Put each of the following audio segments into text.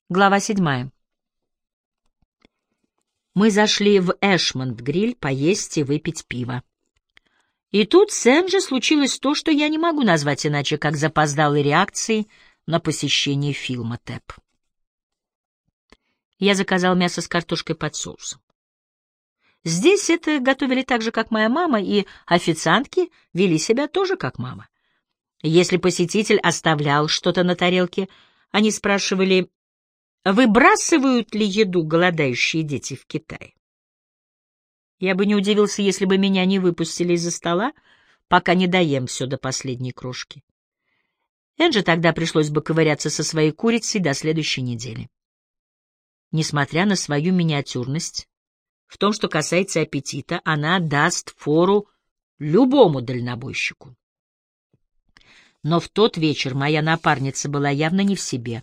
Глава 7. Мы зашли в Эшмонд-гриль поесть и выпить пиво. И тут с Энджи случилось то, что я не могу назвать иначе, как запоздалой реакцией на посещение фильма «Тэп». Я заказал мясо с картошкой под соусом. Здесь это готовили так же, как моя мама, и официантки вели себя тоже, как мама. Если посетитель оставлял что-то на тарелке, они спрашивали, выбрасывают ли еду голодающие дети в Китае. Я бы не удивился, если бы меня не выпустили из-за стола, пока не доем все до последней крошки. Энджи тогда пришлось бы ковыряться со своей курицей до следующей недели. Несмотря на свою миниатюрность, в том, что касается аппетита, она даст фору любому дальнобойщику. Но в тот вечер моя напарница была явно не в себе.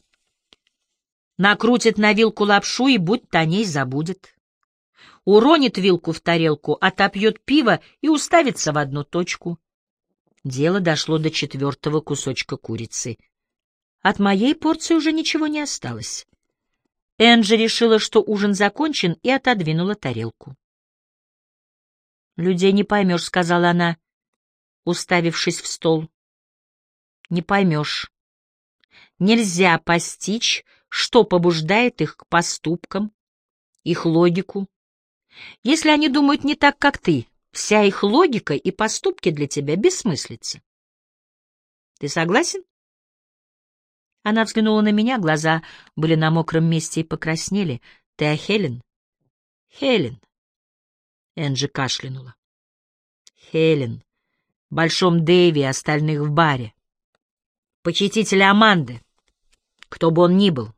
Накрутит на вилку лапшу и будто о ней забудет. Уронит вилку в тарелку, отопьет пиво и уставится в одну точку. Дело дошло до 4-го кусочка курицы. От моей порции уже ничего не осталось. Энджи решила, что ужин закончен, и отодвинула тарелку. «Людей не поймешь», — сказала она, уставившись в стол. «Не поймешь. Нельзя постичь, что побуждает их к поступкам, их логику. Если они думают не так, как ты, вся их логика и поступки для тебя бессмыслица. Ты согласен?» Она взглянула на меня, глаза были на мокром месте и покраснели. «Ты о Хелен?» «Хелен», — Энджи кашлянула. «Хелен, Большом Дэйви и остальных в баре. Похититель Аманды, кто бы он ни был.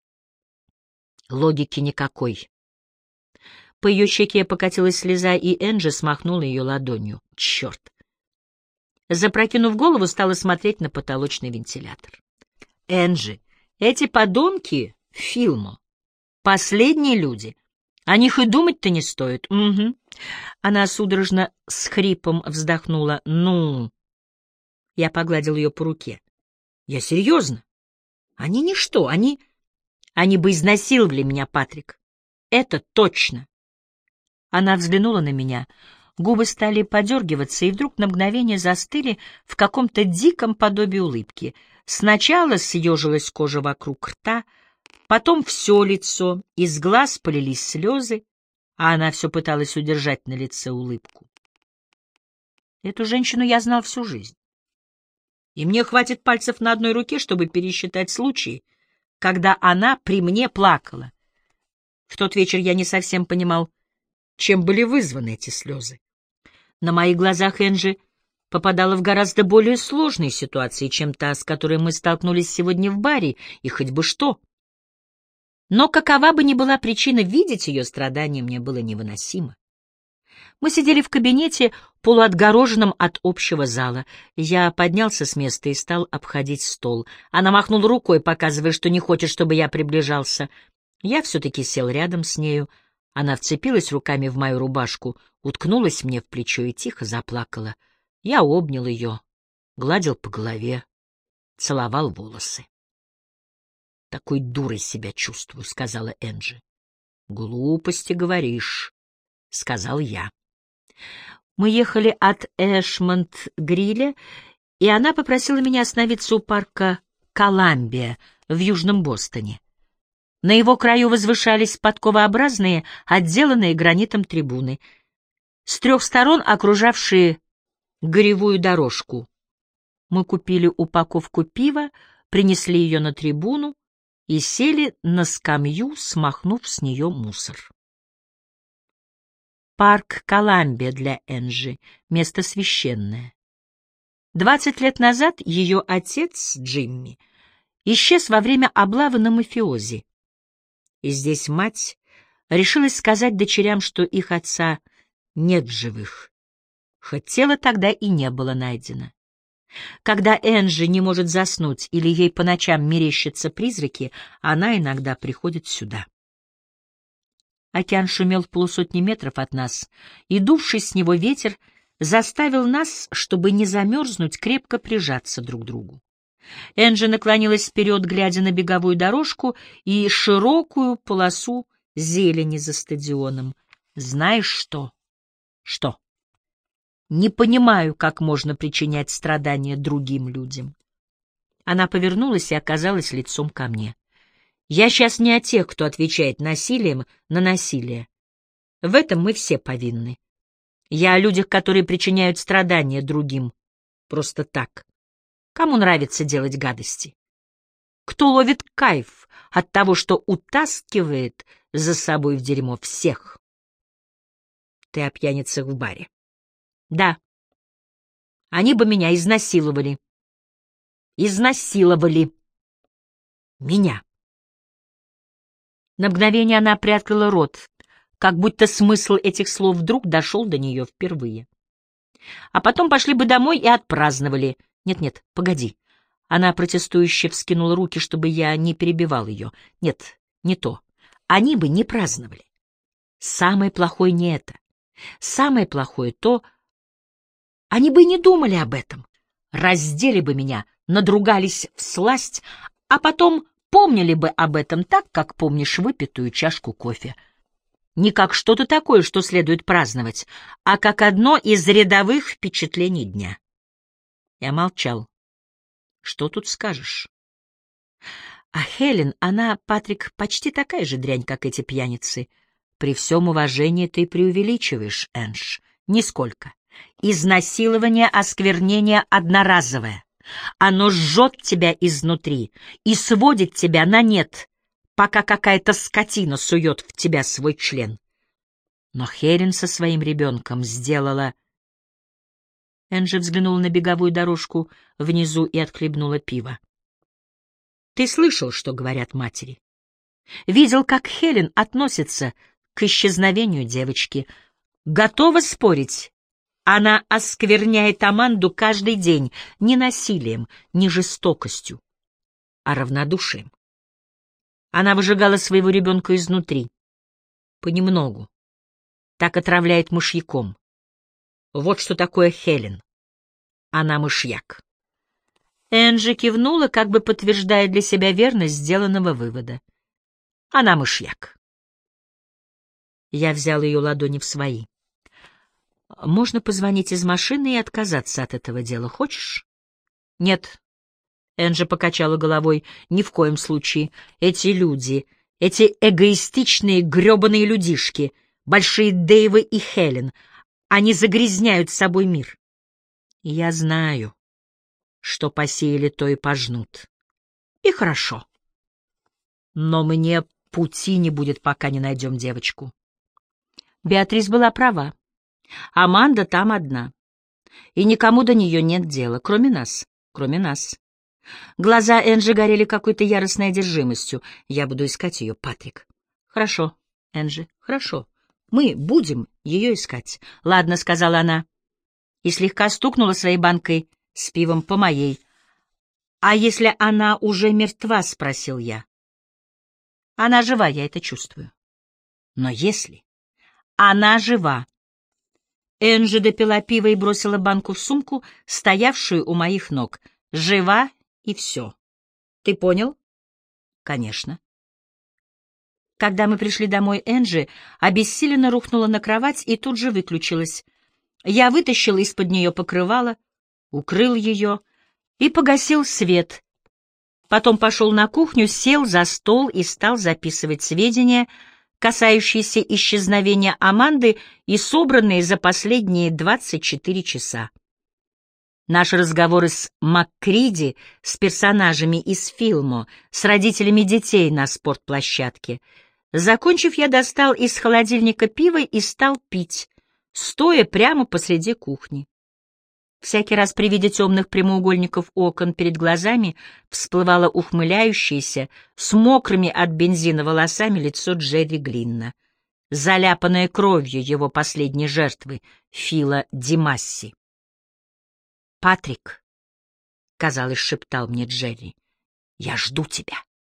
Логики никакой». По ее щеке покатилась слеза, и Энджи смахнула ее ладонью. Черт! Запрокинув голову, стала смотреть на потолочный вентилятор. «Энджи, эти подонки фильма, последние люди. О них и думать-то не стоит». «Угу». Она судорожно с хрипом вздохнула. «Ну...» Я погладил ее по руке. «Я серьезно. Они ничто, они бы изнасиловали меня, Патрик. Это точно». Она взглянула на меня, губы стали подергиваться и вдруг на мгновение застыли в каком-то диком подобии улыбки. Сначала съежилась кожа вокруг рта, потом все лицо, из глаз полились слезы, а она все пыталась удержать на лице улыбку. Эту женщину я знал всю жизнь. И мне хватит пальцев на одной руке, чтобы пересчитать случаи, когда она при мне плакала. В тот вечер я не совсем понимал, чем были вызваны эти слезы. На моих глазах Энджи попадала в гораздо более сложные ситуации, чем та, с которой мы столкнулись сегодня в баре, и хоть бы что. Но какова бы ни была причина, видеть ее страдания мне было невыносимо. Мы сидели в кабинете, полуотгороженном от общего зала. Я поднялся с места и стал обходить стол. Она махнула рукой, показывая, что не хочет, чтобы я приближался. Я все-таки сел рядом с нею. Она вцепилась руками в мою рубашку, уткнулась мне в плечо и тихо заплакала. Я обнял ее, гладил по голове, целовал волосы. «Такой дурой себя чувствую», — сказала Энджи. «Глупости говоришь», — сказал я. Мы ехали от Эшмонд-гриля, и она попросила меня остановиться у парка Коламбия в Южном Бостоне. На его краю возвышались подковообразные, отделанные гранитом трибуны, с 3 сторон окружавшие горевую дорожку. Мы купили упаковку пива, принесли ее на трибуну и сели на скамью, смахнув с нее мусор. Парк Коламбия для Энджи — место священное. 20 лет назад ее отец, Джимми, исчез во время облавы на мафиози. И здесь мать решилась сказать дочерям, что их отца нет в живых, хоть тело тогда и не было найдено. Когда Энджи не может заснуть или ей по ночам мерещатся призраки, она иногда приходит сюда. Океан шумел в 150 метров от нас, и дувший с него ветер заставил нас, чтобы не замерзнуть, крепко прижаться друг к другу. Энджи наклонилась вперед, глядя на беговую дорожку и широкую полосу зелени за стадионом. «Знаешь что?» «Что?» «Не понимаю, как можно причинять страдания другим людям». Она повернулась и оказалась лицом ко мне. «Я сейчас не о тех, кто отвечает насилием на насилие. В этом мы все повинны. Я о людях, которые причиняют страдания другим. Просто так. Кому нравится делать гадости? Кто ловит кайф от того, что утаскивает за собой в дерьмо всех?» «Ты о пьяницах в баре?» «Да. Они бы меня изнасиловали. Изнасиловали. Меня». На мгновение она приоткрыла рот, как будто смысл этих слов вдруг дошел до нее впервые. «А потом пошли бы домой и отпраздновали. Нет-нет, погоди». Она протестующе вскинула руки, чтобы я не перебивал ее. «Нет, не то. Они бы не праздновали. Самое плохое не это. Самое плохое то... Они бы и не думали об этом. Раздели бы меня, надругались всласть, а потом помнили бы об этом так, как помнишь выпитую чашку кофе. Не как что-то такое, что следует праздновать, а как одно из рядовых впечатлений дня». Я молчал. «Что тут скажешь?» «А Хелен, она, Патрик, почти такая же дрянь, как эти пьяницы. При всем уважении ты преувеличиваешь, Эндж. Нисколько. Изнасилование, осквернение одноразовое. Оно жжет тебя изнутри и сводит тебя на нет, пока какая-то скотина сует в тебя свой член. Но Хелен со своим ребенком сделала...» Энджи взглянула на беговую дорожку внизу и отхлебнула пиво. «Ты слышал, что говорят матери? Видел, как Хелен относится к исчезновению девочки. Готова спорить, она оскверняет Аманду каждый день не насилием, не жестокостью, а равнодушием. Она выжигала своего ребенка изнутри, понемногу, так отравляет мышьяком. Вот что такое Хелен. Она мышьяк». Энджи кивнула, как бы подтверждая для себя верность сделанного вывода. «Она мышьяк». Я взял ее ладони в свои. «Можно позвонить из машины и отказаться от этого дела. Хочешь?» «Нет». Энджи покачала головой. «Ни в коем случае. Эти люди, эти эгоистичные гребаные людишки, большие Дэйвы и Хелен, они загрязняют собой мир. Я знаю, что посеяли, то и пожнут. И хорошо. Но мне пути не будет, пока не найдем девочку». Беатрис была права. Аманда там одна. И никому до нее нет дела, кроме нас. Кроме нас. Глаза Энджи горели какой-то яростной одержимостью. «Я буду искать ее, Патрик». «Хорошо, Энджи, хорошо. Мы будем ее искать». «Ладно», — сказала она. И слегка стукнула своей банкой с пивом по моей. «А если она уже мертва?» — спросил я. «Она жива, я это чувствую». «Но если...» «Она жива». Энджи допила пиво и бросила банку в сумку, стоявшую у моих ног. «Жива и все. Ты понял?» «Конечно». Когда мы пришли домой, Энджи обессиленно рухнула на кровать и тут же выключилась. Я вытащил из-под нее покрывало, укрыл ее и погасил свет. Потом пошел на кухню, сел за стол и стал записывать сведения, касающиеся исчезновения Аманды и собранные за последние 24 часа. Наши разговоры с МакКриди, с персонажами из фильма, с родителями детей на спортплощадке. Закончив, я достал из холодильника пиво и стал пить, стоя прямо посреди кухни. Всякий раз при виде темных прямоугольников окон перед глазами всплывало ухмыляющееся, с мокрыми от бензина волосами лицо Джерри Глинна, заляпанное кровью его последней жертвы, Фила Димасси. «Патрик», — казалось, шептал мне Джерри, — «я жду тебя».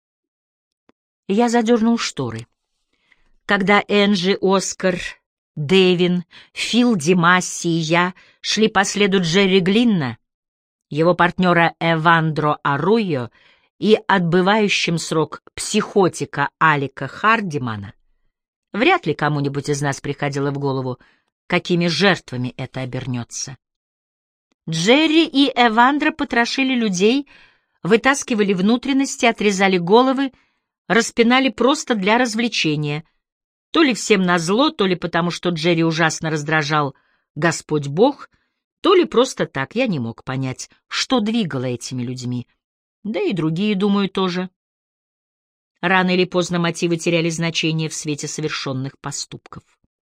Я задернул шторы. Когда Энджи, Оскар, Дэвин, Фил Димасси и я шли по следу Джерри Глинна, его партнера Эвандро Арруйо и отбывающим срок психотика Алика Хардимана, вряд ли кому-нибудь из нас приходило в голову, какими жертвами это обернется. Джерри и Эвандро потрошили людей, вытаскивали внутренности, отрезали головы, распинали просто для развлечения, то ли всем назло, то ли потому, что Джерри ужасно раздражал Господь Бог, то ли просто так, я не мог понять, что двигало этими людьми. Да и другие, думаю, тоже. Рано или поздно мотивы теряли значение в свете совершенных поступков.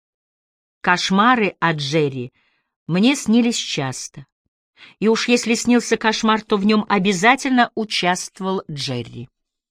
Кошмары о Джерри мне снились часто. И уж если снился кошмар, то в нем обязательно участвовал Джерри.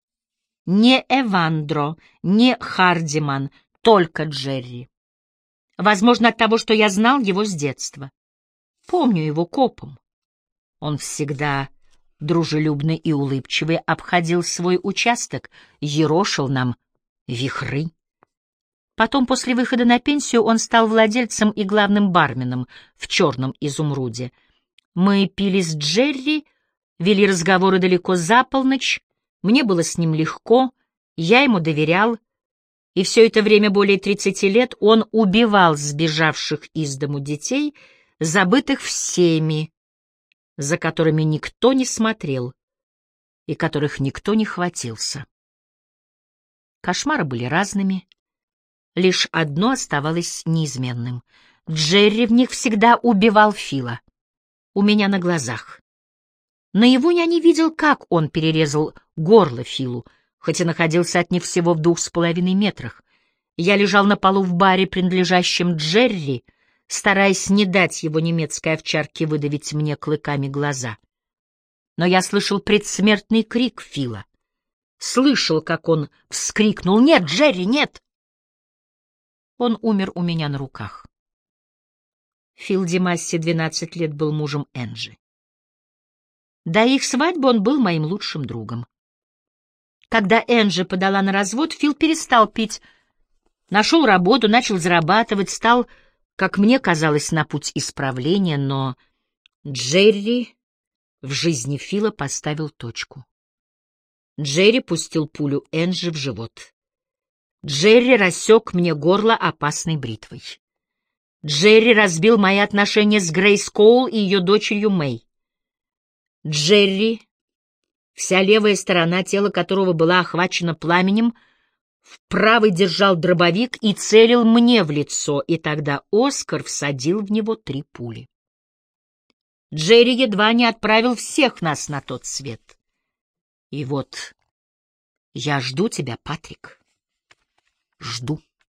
Не Эвандро, не Хардиман, только Джерри. Возможно, от того, что я знал его с детства. Помню его копом. Он всегда дружелюбный и улыбчивый обходил свой участок, ерошил нам вихры. Потом, после выхода на пенсию, он стал владельцем и главным барменом в «Черном изумруде». Мы пили с Джерри, вели разговоры далеко за полночь, мне было с ним легко, я ему доверял, и все это время, более 30 лет, он убивал сбежавших из дому детей, забытых всеми, за которыми никто не смотрел и которых никто не хватился. Кошмары были разными, лишь одно оставалось неизменным. Джерри в них всегда убивал Фила. У меня на глазах. Наяву я не видел, как он перерезал горло Филу, хоть и находился от них всего в 2,5 метрах. Я лежал на полу в баре, принадлежащем Джерри, стараясь не дать его немецкой овчарке выдавить мне клыками глаза. Но я слышал предсмертный крик Фила. Слышал, как он вскрикнул: «Нет, Джерри, нет!» Он умер у меня на руках. Фил Димасси 12 лет был мужем Энджи. До их свадьбы он был моим лучшим другом. Когда Энджи подала на развод, Фил перестал пить, нашел работу, начал зарабатывать, стал, как мне казалось, на путь исправления, но Джерри в жизни Фила поставил точку. Джерри пустил пулю Энджи в живот. Джерри рассек мне горло опасной бритвой. Джерри разбил мои отношения с Грейс Коул и ее дочерью Мэй. Джерри, вся левая сторона тела которого была охвачена пламенем, в правой держал дробовик и целил мне в лицо, и тогда Оскар всадил в него 3 пули. Джерри едва не отправил всех нас на тот свет. И вот я жду тебя, Патрик. Жду.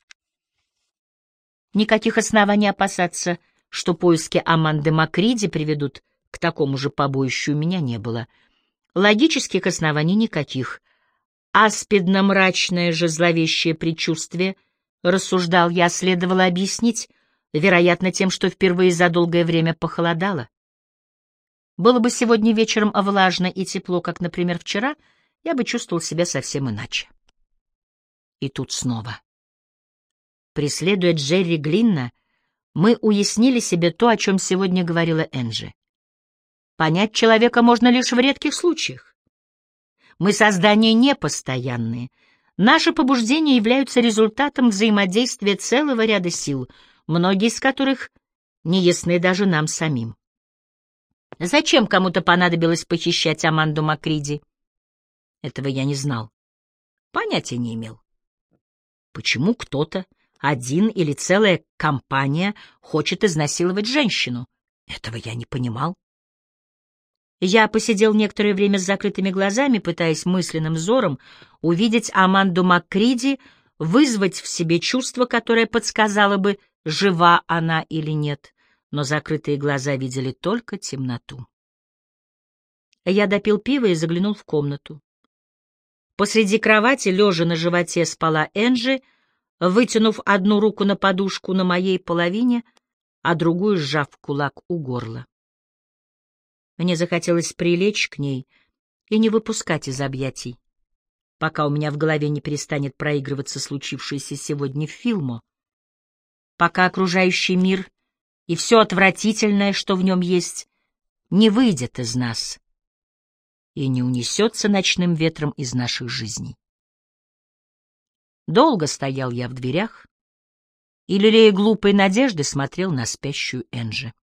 Никаких оснований опасаться, что поиски Аманды Макриди приведут к такому же побоищу, у меня не было. Логических оснований никаких. Аспидно-мрачное же зловещее предчувствие, рассуждал я, следовало объяснить, вероятно, тем, что впервые за долгое время похолодало. Было бы сегодня вечером влажно и тепло, как, например, вчера, я бы чувствовал себя совсем иначе. И тут снова. Преследуя Джерри Глинна, мы уяснили себе то, о чем сегодня говорила Энджи. Понять человека можно лишь в редких случаях. Мы создания непостоянные. Наши побуждения являются результатом взаимодействия целого ряда сил, многие из которых неясны даже нам самим. Зачем кому-то понадобилось похищать Аманду Макриди? Этого я не знал. Понятия не имел. Почему кто-то, один или целая компания, хочет изнасиловать женщину? Этого я не понимал. Я посидел некоторое время с закрытыми глазами, пытаясь мысленным взором увидеть Аманду Макриди, вызвать в себе чувство, которое подсказало бы, жива она или нет, но закрытые глаза видели только темноту. Я допил пиво и заглянул в комнату. Посреди кровати, лежа на животе, спала Энджи, вытянув одну руку на подушку на моей половине, а другую сжав в кулак у горла. Мне захотелось прилечь к ней и не выпускать из объятий, пока у меня в голове не перестанет проигрываться случившееся сегодня в Филмо, пока окружающий мир и все отвратительное, что в нем есть, не выйдет из нас и не унесется ночным ветром из наших жизней. Долго стоял я в дверях и, лелея глупые надежды, смотрел на спящую Энджи.